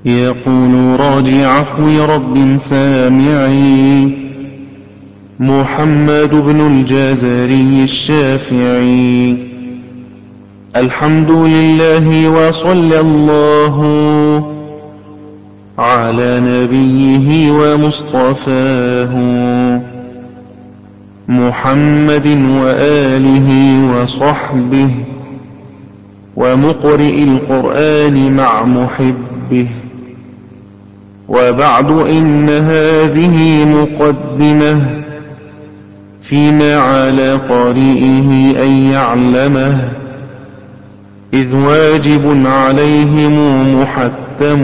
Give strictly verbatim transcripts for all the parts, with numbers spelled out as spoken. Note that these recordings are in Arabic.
يقول راجي عفو رب سامعي محمد بن الجزري الشافعي. الحمد لله وصلى الله على نبيه ومصطفاه محمد وآله وصحبه ومقرئ القرآن مع محبه. وبعد إن هذه مقدمة فيما على قارئه أن يعلمه، إذ واجب عليهم محتم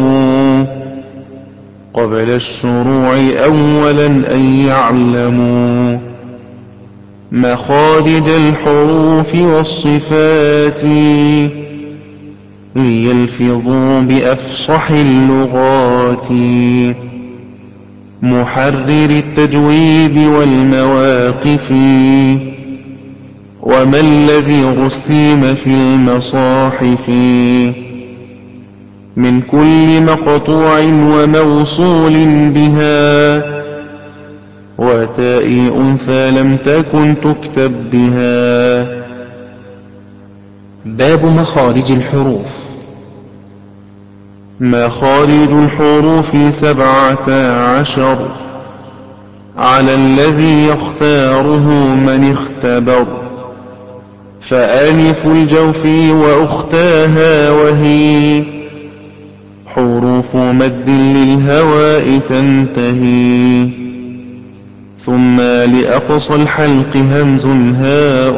قبل الشروع أولا أن يعلموا مخارج الحروف والصفات ليلفظوا بأفصح اللغات، محرر التجويد والمواقف وما الذي رسم في المصاحف من كل مقطوع وموصول بها وتاء أنثى لم تكن تكتب بها. باب مخارج الحروف. مخارج الحروف سبعة عشر على الذي يختاره من اختبر، فألف الجوف وأختاها وهي حروف مد للهواء تنتهي، ثم لأقصى الحلق همز هاء،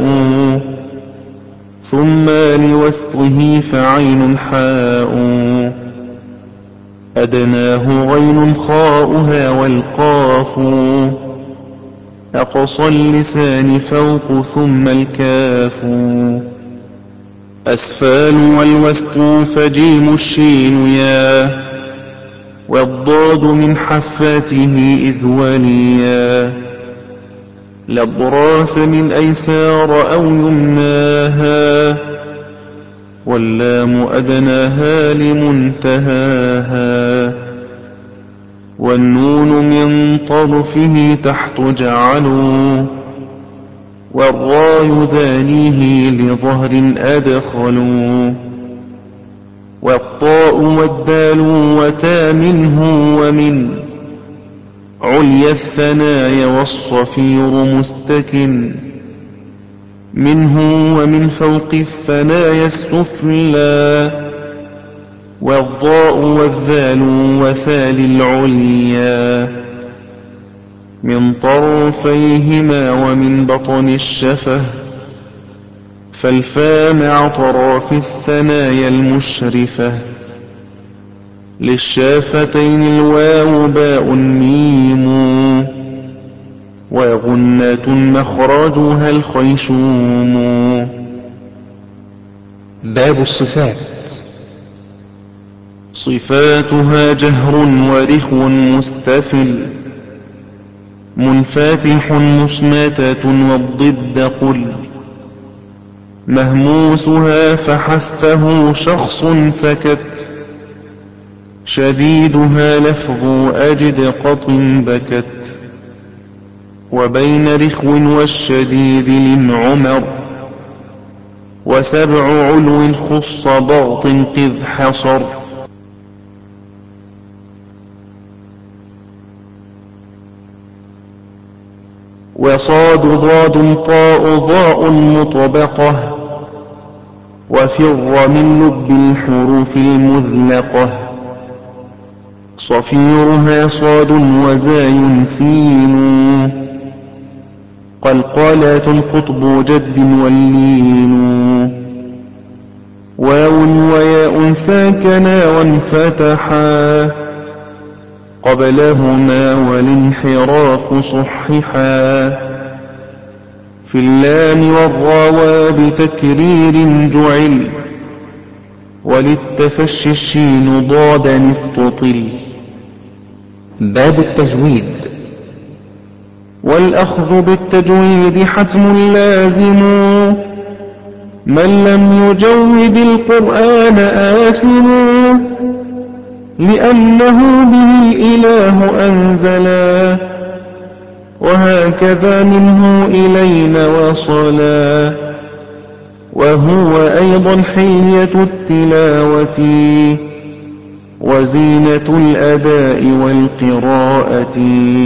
ثم لوسطه فعين حاء، أدناه غين خاؤها والقاف، أقصى اللسان فوق ثم الكاف، أسفال والوسط فجيم الشين يا، والضاد من حفاته إذ وليا، للضراس من أيسار أو يمناها، واللام أدناها لمنتهاها، والنون من طرفه تحت جعلوا، والراء ذانيه لظهر أدخلوا، والطاء والدال وتا منه ومن عليا الثنايا والصفير مستكن منه، ومن فوق الثنايا السفلى، والضاء والذال وثال العليا من طرفيهما ومن بطن الشفة، فالفاء مع طرف الثنايا المشرفة، للشافتين الواو باء ميم، وغنة مخرجها الخيشوم. باب الصفات. صفاتها جهر ورخو مستفل منفتح مصمتة، والضد قل مهموسها فحثه شخص سكت، شديدها لفظ أجد قط بكت، وبين رخو والشديد للعمر، وسبع علو خص ضغط قذ حصر. وصاد ضاد طاء ضاء مطبقة، وفر من لب الحروف المذلقة، صفيرها صاد وزاي سين، قلقالات القطب جد واللين، واو وياء ساكنا وانفتحا قبلهما والانحراف صححا، في اللام والراوى بتكرير جعل، وللتفشي الشين ضادا استطل. باب التجويد. والأخذ بالتجويد حتم لازم، من لم يجود القرآن آثم، لأنه به الإله أنزلا، وهكذا منه إلينا وصلا، وهو أيضا حلية التلاوة وزينة الأداء والقراءة،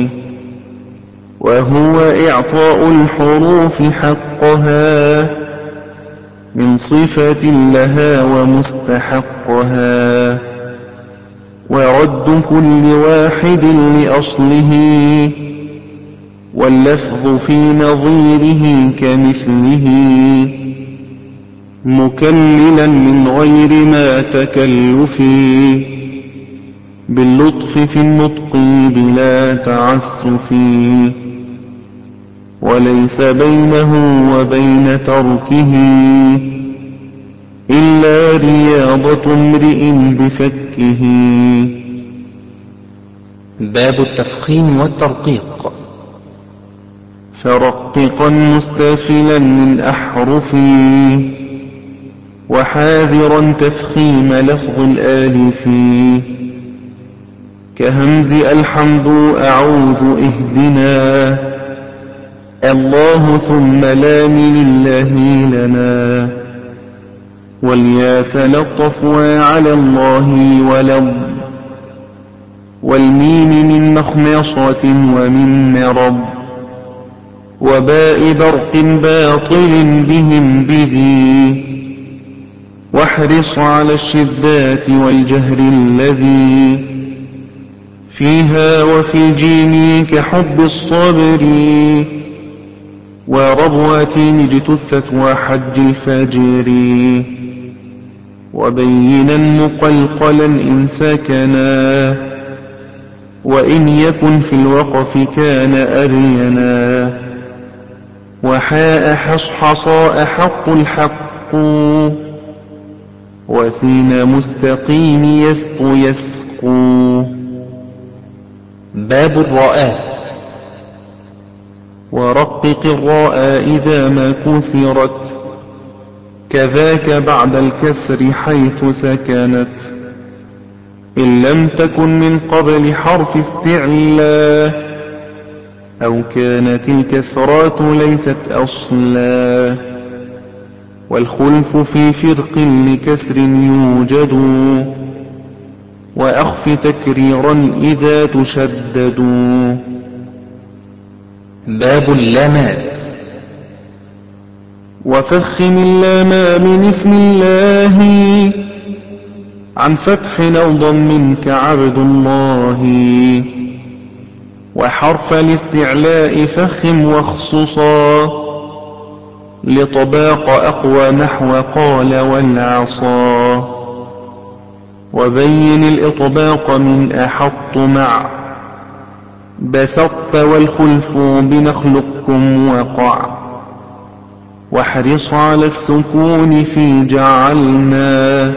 وهو إعطاء الحروف حقها من صفة لها ومستحقها، ورد كل واحد لأصله، واللفظ في نظيره كمثله، مكللا من غير ما تكلف، باللطف في النطق بلا تعسف، وليس بينه وبين تركه إلا رياضة امرئ بفكه. باب التفخيم والترقيق. فرققا مستفلا من أحرفي، وحاذرا تفخيم لفظ الآلف، كهمز الحمد أعوذ اهدنا، الله ثم لام لله لنا، وليتلطف وعلى الله ولض، والميم من مخمصة ومن مرض، وباء برق باطل بهم بذي، واحرص على الشدات والجهر الذي فيها، وفي الجيم كحب الصبر، وربوة اجتثت وحج الفجر، وبينا مقلقلا إن سكنا، وإن يكن في الوقف كان أرينا، وحاء حصحصاء حق الحق، وسين مستقيم يسق يسق. باب الراءات. ورقق الراء إذا ما كسرت، كذاك بعد الكسر حيث سكنت، إن لم تكن من قبل حرف استعلاء، أو كانت الكسرات ليست أصلا، والخلف في فرق لكسر يوجد، وأخف تكريرا إذا تشدد. باب اللامات. وفخم اللام من اسم الله، عن فتح أو ضم كعبد الله، وحرف الاستعلاء فخم واخصصا، لطباق أقوى نحو قال والعصا، وبين الإطباق من أحط مع بسطت، والخلف بنخلقكم وقع، واحرص على السكون في جعلنا،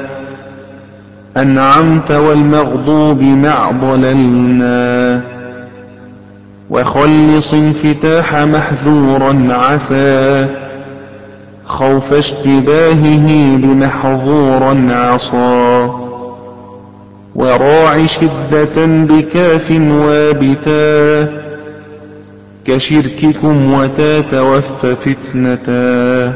أنعمت والمغضوب مع ضللنا، وخلص انفتاح محذورا عسى، خوف اشتباهه بمحظورا عصا، وراع شدة بكاف وابتا، كشرككم وتا توف فتنتا،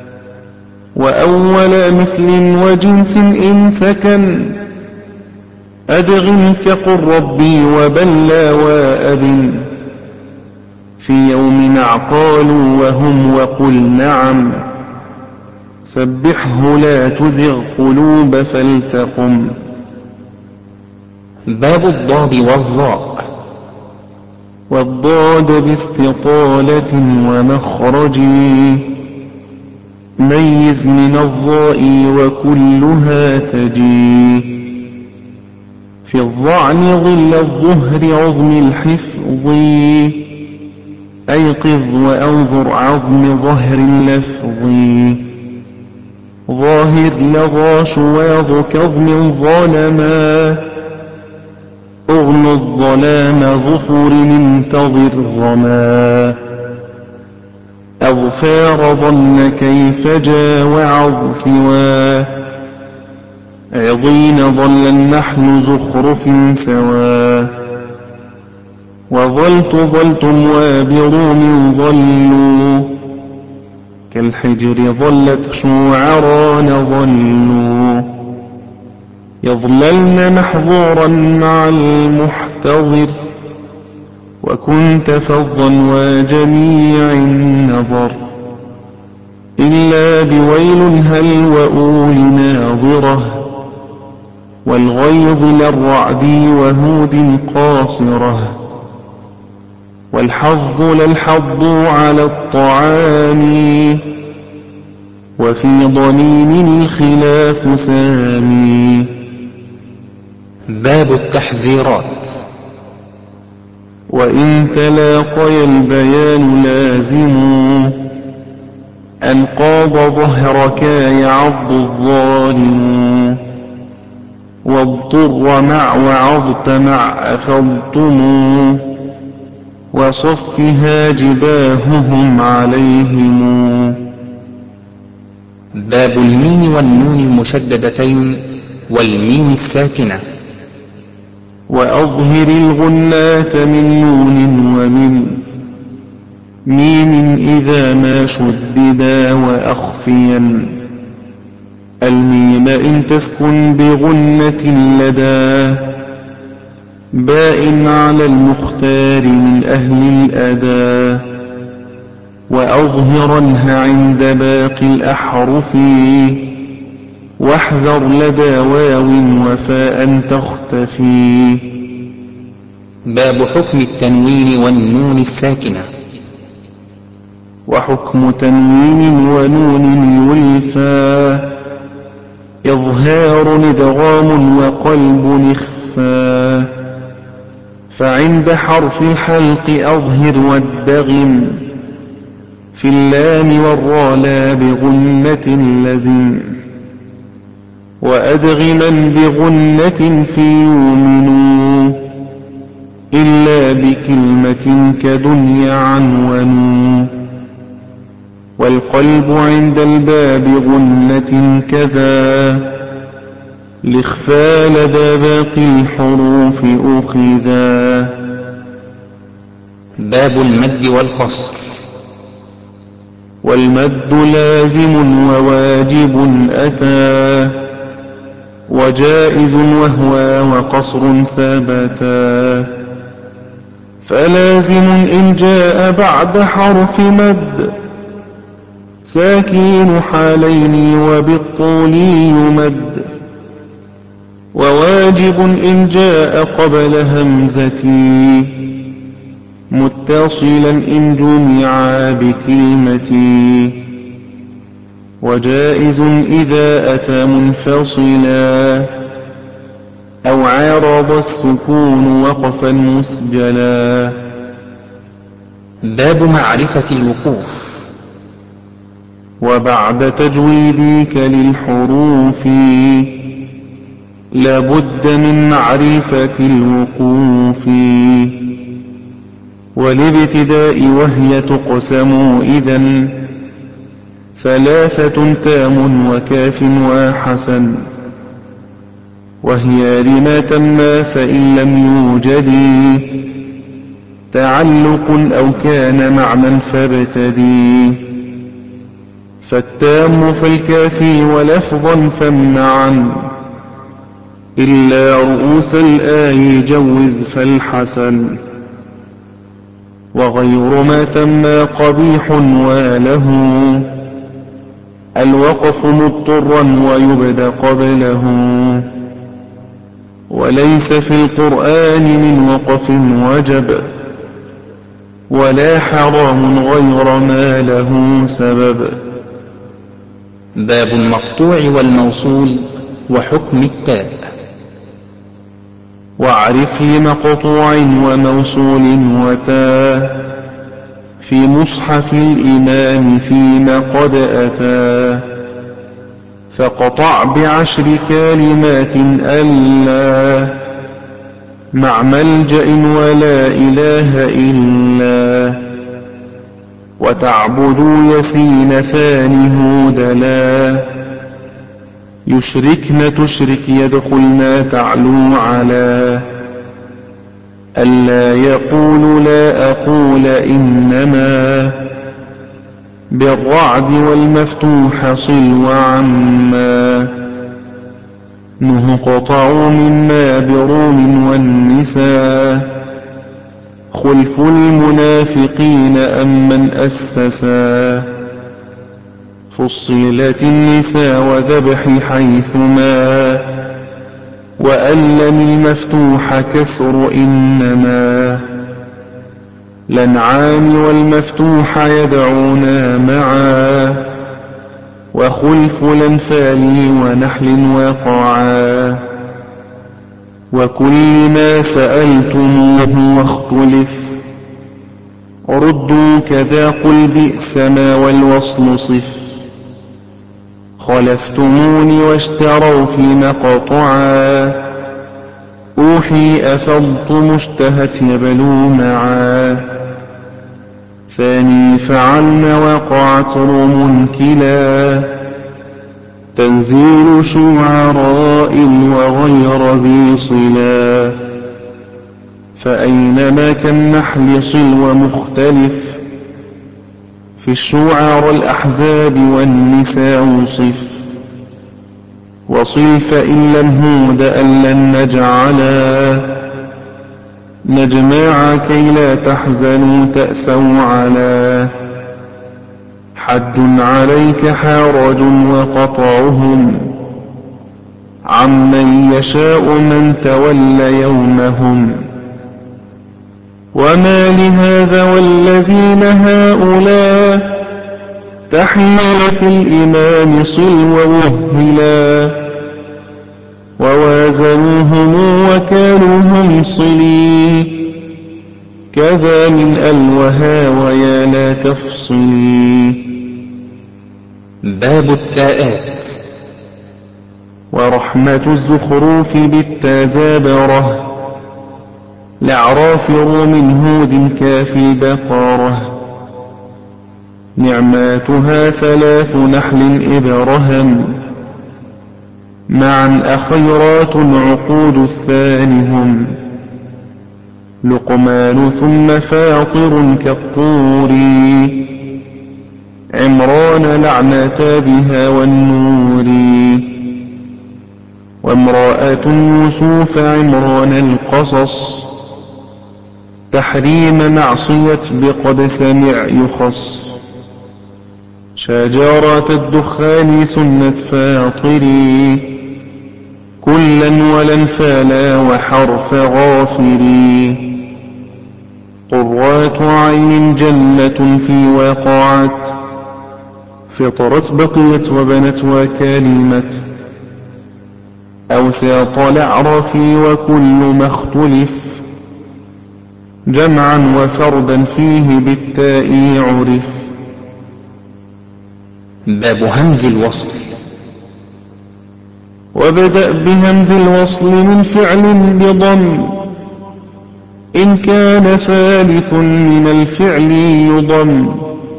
وأول مثل وجنس إن سكن، أدغم كقل ربي وبلى وأب، في يوم عقال وهم وقل نعم، سبحه لا تزغ قلوب فلتقم. باب الضاد والظاء. والضاد باستطالة ومخرج، ميز من الضاء وكلها تجي، في الظعن ظل الظهر عظم الحفظ، أيقظ وأنظر عظم ظهر اللفظ، ظاهر لظى شواظ كظم ظالما، أغن الظلام ظفر انتظر ظما، أظفار ظن كيف جا وعظ سوا، عضين ظل النحل زخرف سوا وظلت ظلتم وبروم ظلوا كالحجر ظلت شوعران ظلوا يظللن محظورا مع المحتضر وكنت فظا وجميع النظر إلا بويل هل وأول ناظرة والغيظ للرعد وهود قاصرة والحظ للحظ على الطعام وفي ضنين الخلاف سامي. باب التحذيرات. وإن تلاقي البيان لازم أن قاض ظهرك يعض الظالم واضطر مع وعظت مع أفضتم وصفها جباههم عليهم. باب الميم والنون المشددتين والميم الساكنة. وأظهر الغنات من نون ومن ميم إذا ما شددا وأخفيا الميم إن تسكن بغنة لدى باء على المختار من أهل الأدى وأظهرنها عند باقي الأحرف واحذر لدى واو وفاء تختفي. باب حكم التنوين والنون الساكنة. وحكم تنوين ونون يلفى إظهار إدغام وقلب إخفى فعند حرف الحلق أظهر وادغم في اللام والراء لا بغنة لزم وأدغما بغنة في يؤمنوا إلا بكلمة كدنيا عنون والقلب عند الباب غنة كذا الإخفاء لدى باقي الحروف أخذا. باب المد والقصر. والمد لازم وواجب أتى وجائز وهو وقصر ثبتا فلازم إن جاء بعد حرف مد ساكين حالين وبالطول يمد وواجب إن جاء قبل همزتي متصلا إن جمع بكلمتي وجائز إذا أتى منفصلا أو عارض السكون وقفا مسجلا. باب معرفة الوقوف. وبعد تجويدك للحروف لابد من معرفة الوقوف والابتداء وهي تقسم إذن ثلاثة تام وكاف وحسن وهي لما تم فإن لم يوجد تعلق أو كان معنى فابتدي فالتام فالكافي ولفظا فامنعا إلا رؤوس الآي جوز فالحسن وغير ما تم قبيح وله الوقف مضطرا ويبدأ قبله وليس في القرآن من وقف وجب ولا حرام غير ما له سبب. باب المقطوع والموصول وحكم التاء. واعرف لمقطوع وموصول وتاء في مصحف الإمام فيما قد أتى فقطع بعشر كلمات ألا مع ملجأ ولا إله إلا وتعبدوا يسين ثاني هودلا يشركن تشرك يدخلن تعلو على ألا يقول لا أقول إنما بالرعد والمفتوح صل وعما نهقطع مما بروم والنساء خلف المنافقين أم من أسسا فصلت النساء وذبح حيثما وألم المفتوح كسر إنما لنعام والمفتوح يدعونا معا وخلف الأنفال ونحل وقعا وكل ما سألتموه واختلف ردوا كذا قل بئس ما والوصل صف خلفتموني واشتروا في مقطعا أوحي أفضت مشتهت يبلو معا ثاني فعلن وقعت رم كلا تنزيل شعراء وغير ذي صلا فأينما كالنحل صل ومختلف في الشعر الأحزاب والنساء صف وصل فإن لم هود أن لن نجعلا نجمع كي لا تحزنوا تأسوا على حج عليك حرج وقطعهم عمن يشاء من تولى يومهم وما لهذا والذين هؤلاء تحيل في الإمام صل ووهلا ووازنوهم وكانوا هم صلي كذا من ألوها ويا لا تفصلي. باب التاءات. ورحمة الزخروف بالتزابرة لأعراف من هود كاف البقرة نعماتها ثلاث نحل إبرهم معا أخيرات عقود الثانهم لقمان ثم فاطر كالطور عمران لعنتا بها والنور وامرأة يوسف عمران القصص تحريم معصية بقد سمع يخص شجرة الدخان سنة فاطري كلا ولنفالا وحرف غافري قرات عين جنة في وقعت فطرت بقيت وبنت وكلمت أوساط الأعراف وكل ما اختلف جمعا وفردا فيه بالتاء عرف. باب همز الوصل. وابدأ بهمز الوصل من فعل بضم إن كان ثالث من الفعل يضم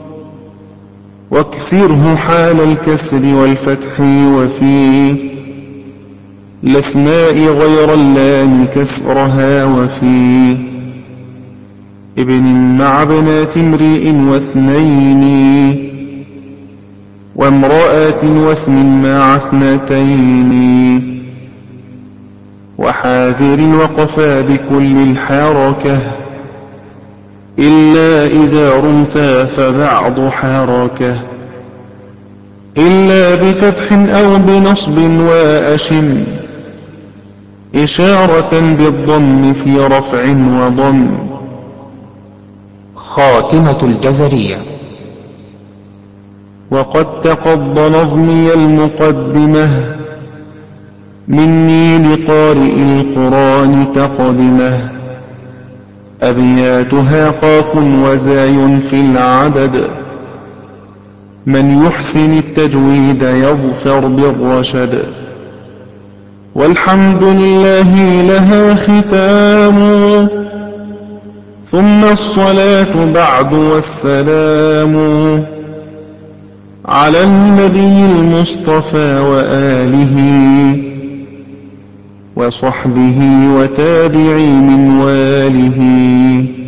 واكسره حال الكسر والفتح وفي الأسماء غير اللام كسرها وفي ابن مع بنات امرئ واثنين وامرأة واسم مع اثنتين وحاذر وقفا بكل الحركة إلا إذا رمتا فبعض حركة إلا بفتح أو بنصب وأشم إشارة بالضم في رفع وضم. خاتمة الجزرية. وقد تقض نظمي المقدمة مني لقارئ القرآن تقدمه أبياتها قاف وزاي في العدد من يحسن التجويد يظفر بالرشد والحمد لله لها ختام ثم الصلاة بعد والسلام على النبي المصطفى وآله وصحبه وتابعي من واله